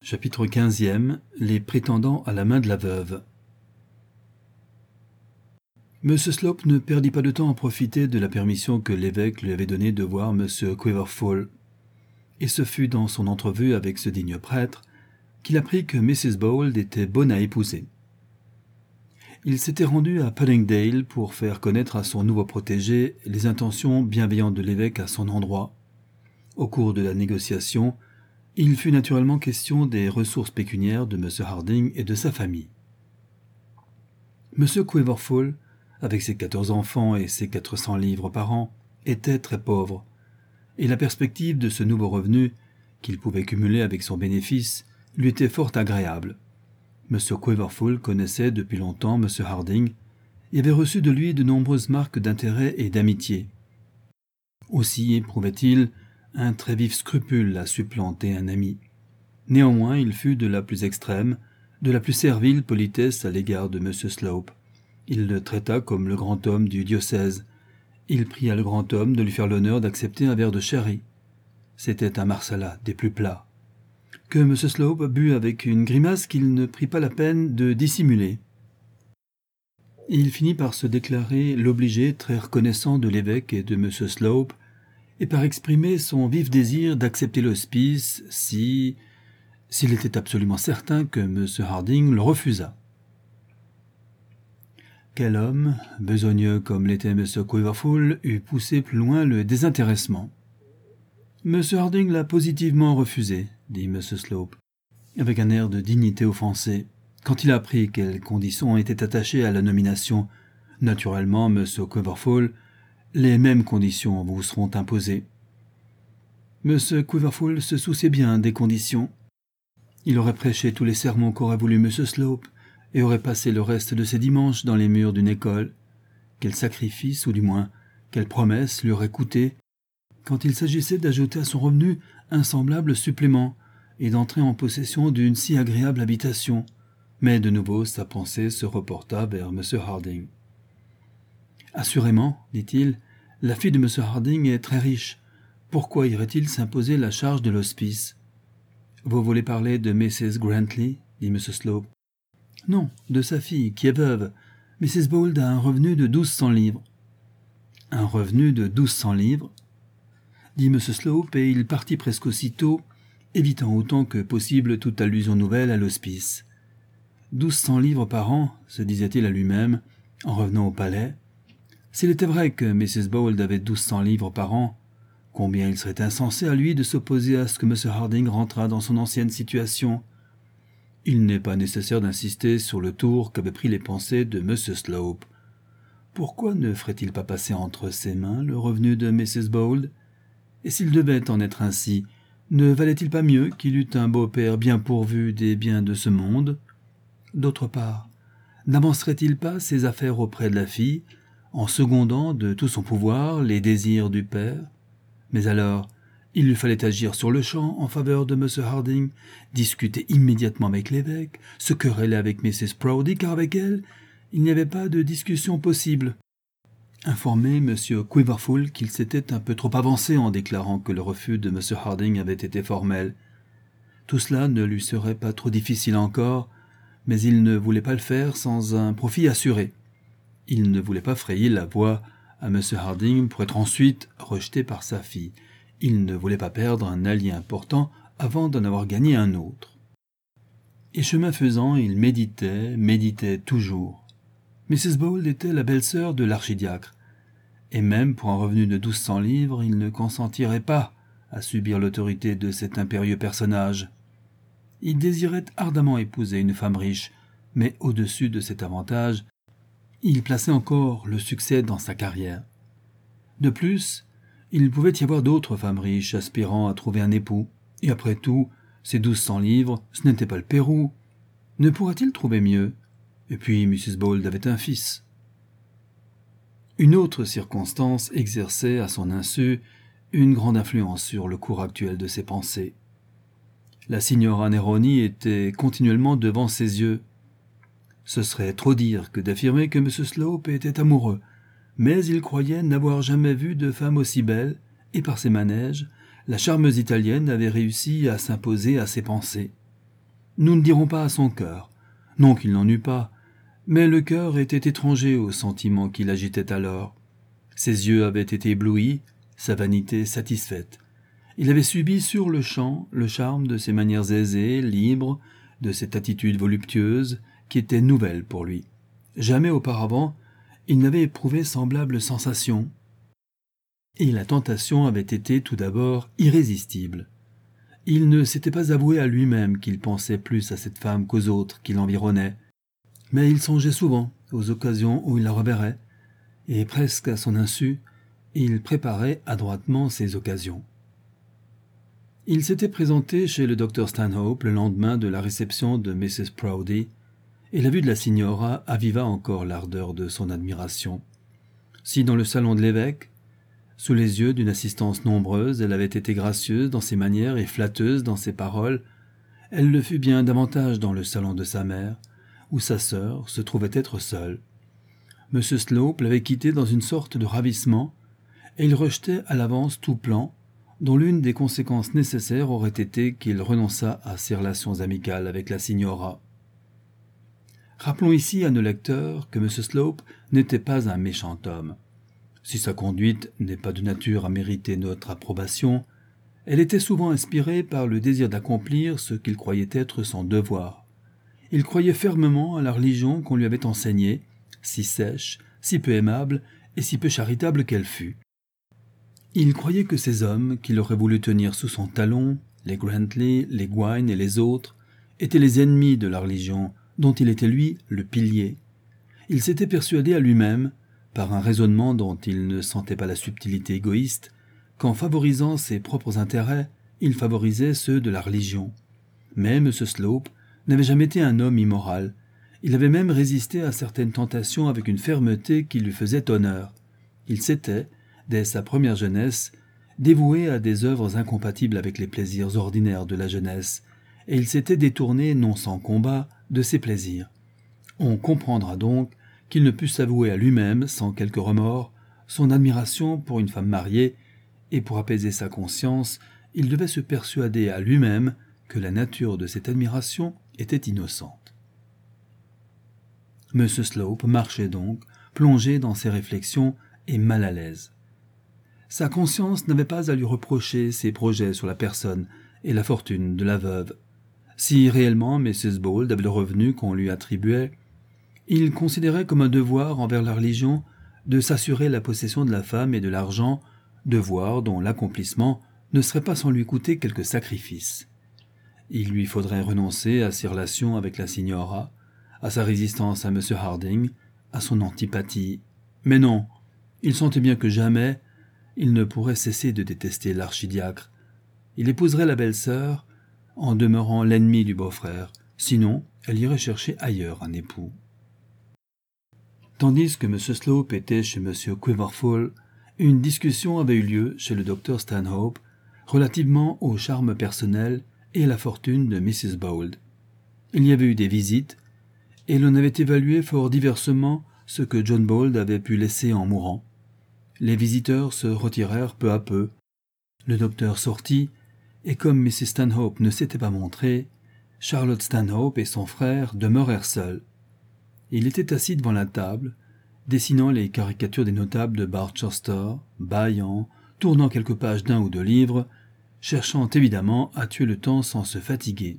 Chapitre 15e. Les prétendants à la main de la veuve. M. Slope ne perdit pas de temps à profiter de la permission que l'évêque lui avait donnée de voir M. Quiverful, et ce fut dans son entrevue avec ce digne prêtre qu'il apprit que Mrs. Bold était bonne à épouser. Il s'était rendu à Puddingdale pour faire connaître à son nouveau protégé les intentions bienveillantes de l'évêque à son endroit. Au cours de la négociation, il fut naturellement question des ressources pécuniaires de M. Harding et de sa famille. M. Quiverful, avec ses 14 enfants et ses 400 livres par an, était très pauvre, et la perspective de ce nouveau revenu, qu'il pouvait cumuler avec son bénéfice, lui était fort agréable. M. Quiverful connaissait depuis longtemps M. Harding et avait reçu de lui de nombreuses marques d'intérêt et d'amitié. Aussi éprouvait-il un très vif scrupule à supplanter un ami. Néanmoins, il fut de la plus extrême, de la plus servile politesse à l'égard de M. Slope. Il le traita comme le grand homme du diocèse. Il pria le grand homme de lui faire l'honneur d'accepter un verre de sherry. C'était un marsala des plus plats, que M. Slope but avec une grimace qu'il ne prit pas la peine de dissimuler. Il finit par se déclarer l'obligé très reconnaissant de l'évêque et de M. Slope, et par exprimer son vif désir d'accepter l'hospice s'il était absolument certain que M. Harding le refusât. Quel homme, besogneux comme l'était M. Quiverful, eût poussé plus loin le désintéressement. « M. Harding l'a positivement refusé, » dit M. Slope, avec un air de dignité offensée, quand il apprit quelles conditions étaient attachées à la nomination. Naturellement, M. Quiverful, les mêmes conditions vous seront imposées. M. Quiverful se souciait bien des conditions. Il aurait prêché tous les sermons qu'aurait voulu M. Slope et aurait passé le reste de ses dimanches dans les murs d'une école. Quel sacrifice, ou du moins, quelle promesse lui aurait coûté quand il s'agissait d'ajouter à son revenu un semblable supplément et d'entrer en possession d'une si agréable habitation. Mais de nouveau sa pensée se reporta vers M. Harding. « Assurément, dit-il, la fille de M. Harding est très riche. Pourquoi irait-il s'imposer la charge de l'hospice ?»« Vous voulez parler de Mrs. Grantley ?» dit M. Slope. « Non, de sa fille, qui est veuve. Mrs. Bold a un revenu de 1200 livres. »« Un revenu de 1200 livres ?» dit M. Slope, et il partit presque aussitôt, évitant autant que possible toute allusion nouvelle à l'hospice. 1200 livres par an, se disait-il à lui-même, en revenant au palais. S'il était vrai que Mrs. Bold avait 1200 livres par an, combien il serait insensé à lui de s'opposer à ce que M. Harding rentrât dans son ancienne situation. Il n'est pas nécessaire d'insister sur le tour qu'avaient pris les pensées de M. Slope. Pourquoi ne ferait-il pas passer entre ses mains le revenu de Mrs. Bold? Et s'il devait en être ainsi, ne valait-il pas mieux qu'il eût un beau-père bien pourvu des biens de ce monde? D'autre part, n'avancerait-il pas ses affaires auprès de la fille, en secondant de tout son pouvoir les désirs du père? Mais alors, il lui fallait agir sur le champ en faveur de M. Harding, discuter immédiatement avec l'évêque, se quereller avec Mrs. Proudie, car avec elle, il n'y avait pas de discussion possible. Informer M. Quiverful qu'il s'était un peu trop avancé en déclarant que le refus de M. Harding avait été formel. Tout cela ne lui serait pas trop difficile encore, mais il ne voulait pas le faire sans un profit assuré. Il ne voulait pas frayer la voie à M. Harding pour être ensuite rejeté par sa fille. Il ne voulait pas perdre un allié important avant d'en avoir gagné un autre. Et chemin faisant, il méditait toujours. Mrs. Bold était la belle-sœur de l'archidiacre, et même pour un revenu de 1200 livres, il ne consentirait pas à subir l'autorité de cet impérieux personnage. Il désirait ardemment épouser une femme riche, mais au-dessus de cet avantage, il plaçait encore le succès dans sa carrière. De plus, il pouvait y avoir d'autres femmes riches aspirant à trouver un époux, et après tout, ces 1200 livres, ce n'était pas le Pérou. Ne pourrait-il trouver mieux? Et puis Mrs. Bold avait un fils. Une autre circonstance exerçait à son insu une grande influence sur le cours actuel de ses pensées. La signora Neroni était continuellement devant ses yeux. Ce serait trop dire que d'affirmer que M. Slope était amoureux, mais il croyait n'avoir jamais vu de femme aussi belle, et par ses manèges, la charmeuse italienne avait réussi à s'imposer à ses pensées. Nous ne dirons pas à son cœur. Non qu'il n'en eût pas, mais le cœur était étranger aux sentiments qui l'agitaient alors. Ses yeux avaient été éblouis, sa vanité satisfaite. Il avait subi sur le champ le charme de ses manières aisées, libres, de cette attitude voluptueuse qui était nouvelle pour lui. Jamais auparavant, il n'avait éprouvé semblable sensation. Et la tentation avait été tout d'abord irrésistible. Il ne s'était pas avoué à lui-même qu'il pensait plus à cette femme qu'aux autres qui l'environnaient, mais il songeait souvent aux occasions où il la reverrait, et presque à son insu, il préparait adroitement ces occasions. Il s'était présenté chez le docteur Stanhope le lendemain de la réception de Mrs. Proudie, et la vue de la signora aviva encore l'ardeur de son admiration. Si dans le salon de l'évêque, sous les yeux d'une assistance nombreuse, elle avait été gracieuse dans ses manières et flatteuse dans ses paroles, elle le fut bien davantage dans le salon de sa mère, où sa sœur se trouvait être seule. M. Slope l'avait quittée dans une sorte de ravissement, et il rejetait à l'avance tout plan, dont l'une des conséquences nécessaires aurait été qu'il renonçât à ses relations amicales avec la signora. Rappelons ici à nos lecteurs que M. Slope n'était pas un méchant homme. Si sa conduite n'est pas de nature à mériter notre approbation, elle était souvent inspirée par le désir d'accomplir ce qu'il croyait être son devoir. Il croyait fermement à la religion qu'on lui avait enseignée, si sèche, si peu aimable et si peu charitable qu'elle fût. Il croyait que ces hommes qu'il aurait voulu tenir sous son talon, les Grantley, les Gwyne et les autres, étaient les ennemis de la religion dont il était lui le pilier. Il s'était persuadé à lui-même, par un raisonnement dont il ne sentait pas la subtilité égoïste, qu'en favorisant ses propres intérêts, il favorisait ceux de la religion. Mais M. Slope n'avait jamais été un homme immoral. Il avait même résisté à certaines tentations avec une fermeté qui lui faisait honneur. Il s'était, dès sa première jeunesse, dévoué à des œuvres incompatibles avec les plaisirs ordinaires de la jeunesse, et il s'était détourné, non sans combat, de ces plaisirs. On comprendra donc qu'il ne put s'avouer à lui-même, sans quelque remords, son admiration pour une femme mariée, et pour apaiser sa conscience, il devait se persuader à lui-même que la nature de cette admiration était innocente. M. Slope marchait donc, plongé dans ses réflexions et mal à l'aise. Sa conscience n'avait pas à lui reprocher ses projets sur la personne et la fortune de la veuve. Si réellement Mrs. Bold avait le revenu qu'on lui attribuait, il considérait comme un devoir envers la religion de s'assurer la possession de la femme et de l'argent, devoir dont l'accomplissement ne serait pas sans lui coûter quelques sacrifices. Il lui faudrait renoncer à ses relations avec la signora, à sa résistance à M. Harding, à son antipathie. Mais non, il sentait bien que jamais il ne pourrait cesser de détester l'archidiacre. Il épouserait la belle-sœur en demeurant l'ennemi du beau-frère, sinon elle irait chercher ailleurs un époux. Tandis que M. Slope était chez M. Quiverful, une discussion avait eu lieu chez le docteur Stanhope relativement au charme personnel et à la fortune de Mrs. Bold. Il y avait eu des visites, et l'on avait évalué fort diversement ce que John Bold avait pu laisser en mourant. Les visiteurs se retirèrent peu à peu. Le docteur sortit, et comme Mrs. Stanhope ne s'était pas montrée, Charlotte Stanhope et son frère demeurèrent seuls. Il était assis devant la table, dessinant les caricatures des notables de Barchester, bâillant, tournant quelques pages d'un ou deux livres, cherchant évidemment à tuer le temps sans se fatiguer.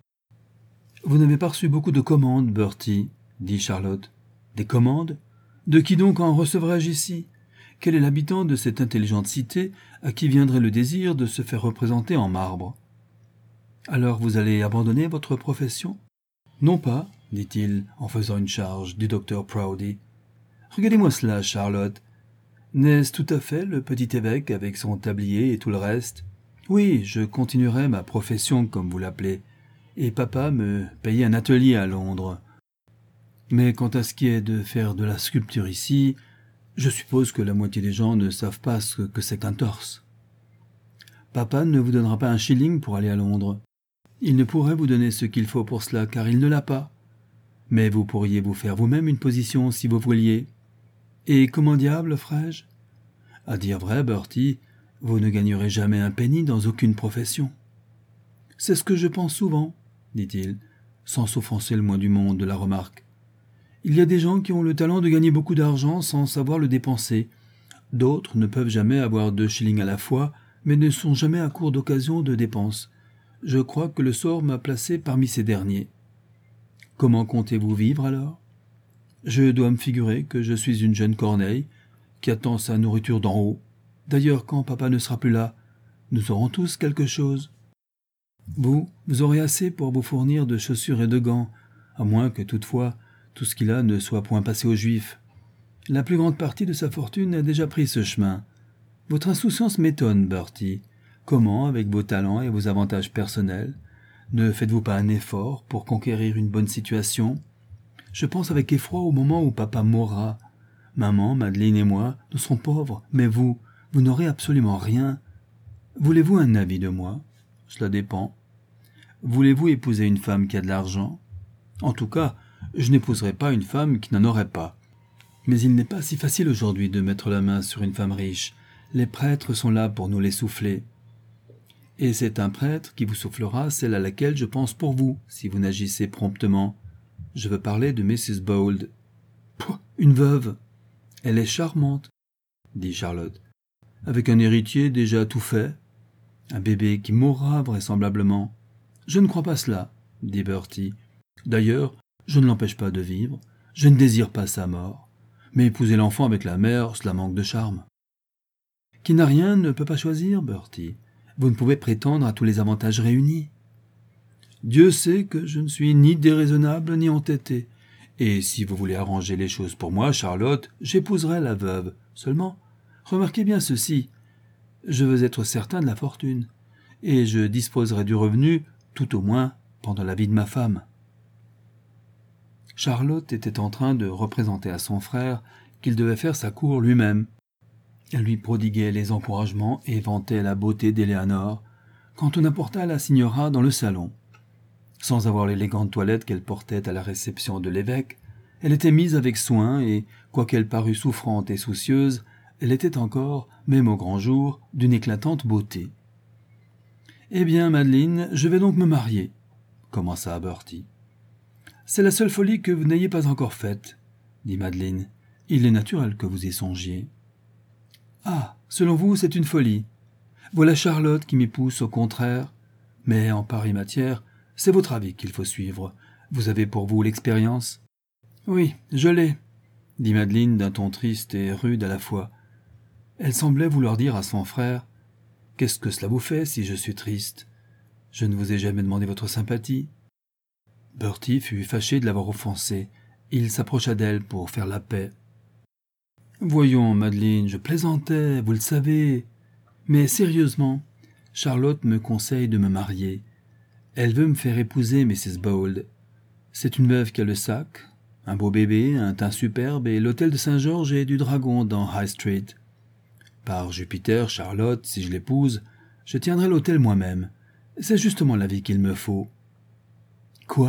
« Vous n'avez pas reçu beaucoup de commandes, Bertie, dit Charlotte. « Des commandes? De qui donc en recevrais-je ici? Quel est l'habitant de cette intelligente cité à qui viendrait le désir de se faire représenter en marbre? Alors vous allez abandonner votre profession? Non pas, dit-il en faisant une charge du docteur Proudie. Regardez-moi cela, Charlotte. N'est-ce tout à fait le petit évêque avec son tablier et tout le reste? Oui, je continuerai ma profession comme vous l'appelez, et papa me payait un atelier à Londres. Mais quant à ce qui est de faire de la sculpture ici, je suppose que la moitié des gens ne savent pas ce que c'est qu'un torse. Papa ne vous donnera pas un shilling pour aller à Londres. Il ne pourrait vous donner ce qu'il faut pour cela, car il ne l'a pas. Mais vous pourriez vous faire vous-même une position si vous vouliez. Et comment diable ferais-je? À dire vrai, Bertie, vous ne gagnerez jamais un penny dans aucune profession. C'est ce que je pense souvent, dit-il, sans s'offenser le moins du monde de la remarque. Il y a des gens qui ont le talent de gagner beaucoup d'argent sans savoir le dépenser. D'autres ne peuvent jamais avoir 2 shillings à la fois, mais ne sont jamais à court d'occasions de dépenses. Je crois que le sort m'a placé parmi ces derniers. Comment comptez-vous vivre alors ? Je dois me figurer que je suis une jeune corneille qui attend sa nourriture d'en haut. D'ailleurs, quand papa ne sera plus là, nous aurons tous quelque chose. Vous aurez assez pour vous fournir de chaussures et de gants, à moins que toutefois tout ce qu'il a ne soit point passé aux Juifs. La plus grande partie de sa fortune a déjà pris ce chemin. Votre insouciance m'étonne, Bertie. Comment, avec vos talents et vos avantages personnels, ne faites-vous pas un effort pour conquérir une bonne situation ? Je pense avec effroi au moment où papa mourra. Maman, Madeleine et moi, nous serons pauvres, mais vous n'aurez absolument rien. Voulez-vous un avis de moi ? Cela dépend. Voulez-vous épouser une femme qui a de l'argent ? En tout cas, je n'épouserai pas une femme qui n'en aurait pas. Mais il n'est pas si facile aujourd'hui de mettre la main sur une femme riche. Les prêtres sont là pour nous les souffler. Et c'est un prêtre qui vous soufflera celle à laquelle je pense pour vous, si vous n'agissez promptement. Je veux parler de Mrs. Bold. Pouh, une veuve. Elle est charmante, dit Charlotte. Avec un héritier déjà tout fait. Un bébé qui mourra vraisemblablement. Je ne crois pas cela, dit Bertie. D'ailleurs, je ne l'empêche pas de vivre. Je ne désire pas sa mort. Mais épouser l'enfant avec la mère, cela manque de charme. Qui n'a rien ne peut pas choisir, Bertie. Vous ne pouvez prétendre à tous les avantages réunis. Dieu sait que je ne suis ni déraisonnable ni entêté. Et si vous voulez arranger les choses pour moi, Charlotte, j'épouserai la veuve. Seulement, remarquez bien ceci. Je veux être certain de la fortune. Et je disposerai du revenu, tout au moins, pendant la vie de ma femme. Charlotte était en train de représenter à son frère qu'il devait faire sa cour lui-même. Elle lui prodiguait les encouragements et vantait la beauté d'Éléanore, quand on apporta la signora dans le salon. Sans avoir l'élégante toilette qu'elle portait à la réception de l'évêque, elle était mise avec soin et, quoiqu'elle parût souffrante et soucieuse, elle était encore, même au grand jour, d'une éclatante beauté. « Eh bien, Madeleine, je vais donc me marier, » commença Bertie. « C'est la seule folie que vous n'ayez pas encore faite, » dit Madeleine. « Il est naturel que vous y songiez. »« Ah, selon vous, c'est une folie. Voilà Charlotte qui m'y pousse au contraire. Mais en pareille matière, c'est votre avis qu'il faut suivre. Vous avez pour vous l'expérience. »« Oui, je l'ai, » dit Madeleine d'un ton triste et rude à la fois. Elle semblait vouloir dire à son frère « Qu'est-ce que cela vous fait si je suis triste ? Je ne vous ai jamais demandé votre sympathie. » Bertie fut fâché de l'avoir offensée. Il s'approcha d'elle pour faire la paix. « Voyons, Madeleine, je plaisantais, vous le savez. Mais sérieusement, Charlotte me conseille de me marier. Elle veut me faire épouser Mrs. Bold. C'est une veuve qui a le sac, un beau bébé, un teint superbe et l'hôtel de Saint-Georges et du Dragon dans High Street. Par Jupiter, Charlotte, si je l'épouse, je tiendrai l'hôtel moi-même. C'est justement la vie qu'il me faut. »« Quoi ?»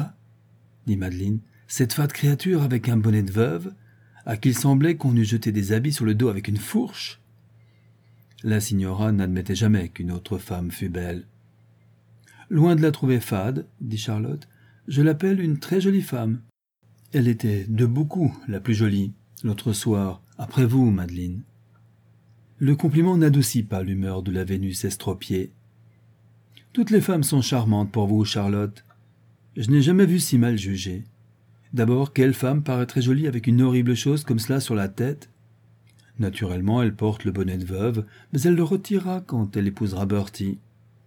dit Madeleine. « Cette fade créature avec un bonnet de veuve, à qui il semblait qu'on eût jeté des habits sur le dos avec une fourche ?» La signora n'admettait jamais qu'une autre femme fût belle. « Loin de la trouver fade, » dit Charlotte, « je l'appelle une très jolie femme. Elle était de beaucoup la plus jolie, l'autre soir, après vous, Madeleine. » Le compliment n'adoucit pas l'humeur de la Vénus estropiée. « Toutes les femmes sont charmantes pour vous, Charlotte. Je n'ai jamais vu si mal jugé. D'abord, quelle femme paraîtrait jolie avec une horrible chose comme cela sur la tête ? Naturellement, elle porte le bonnet de veuve, mais elle le retirera quand elle épousera Bertie. »«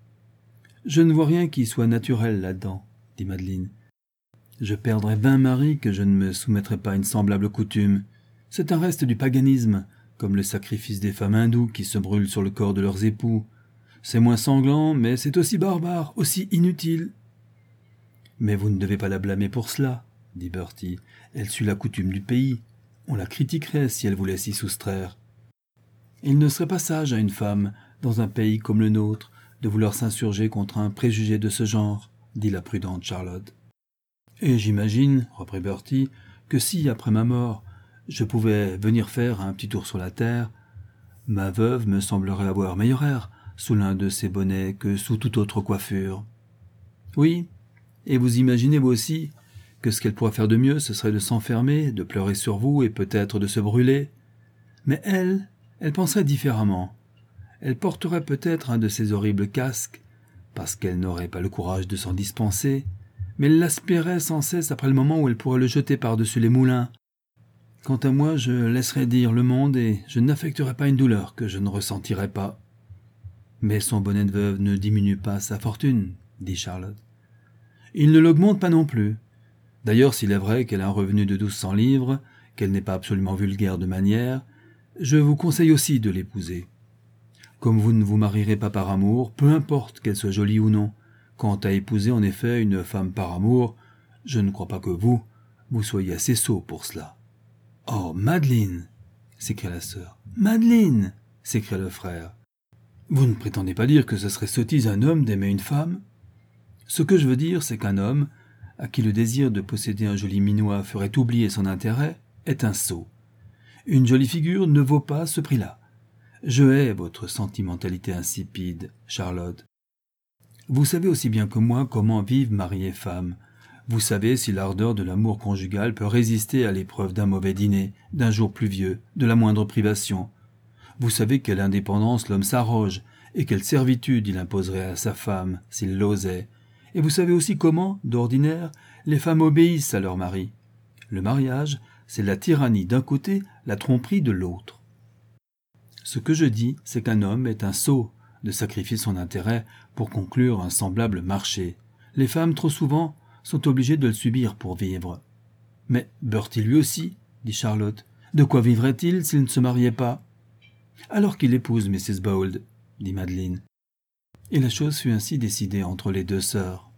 Je ne vois rien qui soit naturel là-dedans, » dit Madeleine. « Je perdrais 20 maris que je ne me soumettrais pas à une semblable coutume. C'est un reste du paganisme, comme le sacrifice des femmes hindoues qui se brûlent sur le corps de leurs époux. C'est moins sanglant, mais c'est aussi barbare, aussi inutile. »« Mais vous ne devez pas la blâmer pour cela, » dit Bertie. « Elle suit la coutume du pays. On la critiquerait si elle voulait s'y soustraire. Il ne serait pas sage à une femme, dans un pays comme le nôtre, de vouloir s'insurger contre un préjugé de ce genre, » dit la prudente Charlotte. « Et j'imagine, reprit Bertie, que si, après ma mort, je pouvais venir faire un petit tour sur la terre, ma veuve me semblerait avoir meilleur air sous l'un de ces bonnets que sous toute autre coiffure. Oui, et vous imaginez vous aussi que ce qu'elle pourrait faire de mieux, ce serait de s'enfermer, de pleurer sur vous et peut-être de se brûler. Mais elle penserait différemment. Elle porterait peut-être un de ces horribles casques, parce qu'elle n'aurait pas le courage de s'en dispenser, mais elle l'aspirait sans cesse après le moment où elle pourrait le jeter par-dessus les moulins. Quant à moi, je laisserai dire le monde et je n'affecterai pas une douleur que je ne ressentirai pas. Mais son bonnet de veuve ne diminue pas sa fortune, dit Charlotte. Il ne l'augmente pas non plus. D'ailleurs, s'il est vrai qu'elle a un revenu de 1200 livres, qu'elle n'est pas absolument vulgaire de manière, je vous conseille aussi de l'épouser. Comme vous ne vous marierez pas par amour, peu importe qu'elle soit jolie ou non. Quant à épouser en effet une femme par amour, je ne crois pas que vous soyez assez sot pour cela. « Oh, Madeleine !» s'écria la sœur. « Madeleine !» s'écria le frère. « Vous ne prétendez pas dire que ce serait sottise à un homme d'aimer une femme ? Ce que je veux dire, c'est qu'un homme, à qui le désir de posséder un joli minois ferait oublier son intérêt, est un sot. Une jolie figure ne vaut pas ce prix-là. Je hais votre sentimentalité insipide, Charlotte. Vous savez aussi bien que moi comment vivent mari et femme. Vous savez si l'ardeur de l'amour conjugal peut résister à l'épreuve d'un mauvais dîner, d'un jour pluvieux, de la moindre privation. Vous savez quelle indépendance l'homme s'arroge, et quelle servitude il imposerait à sa femme, s'il l'osait. Et vous savez aussi comment, d'ordinaire, les femmes obéissent à leur mari. Le mariage, c'est la tyrannie d'un côté, la tromperie de l'autre. Ce que je dis, c'est qu'un homme est un sot de sacrifier son intérêt pour conclure un semblable marché. Les femmes, trop souvent, sont obligées de le subir pour vivre. « Mais Bertie lui aussi, » dit Charlotte. « De quoi vivrait-il s'il ne se mariait pas ?»« Alors qu'il épouse Mrs. Bold, » dit Madeleine. Et la chose fut ainsi décidée entre les deux sœurs.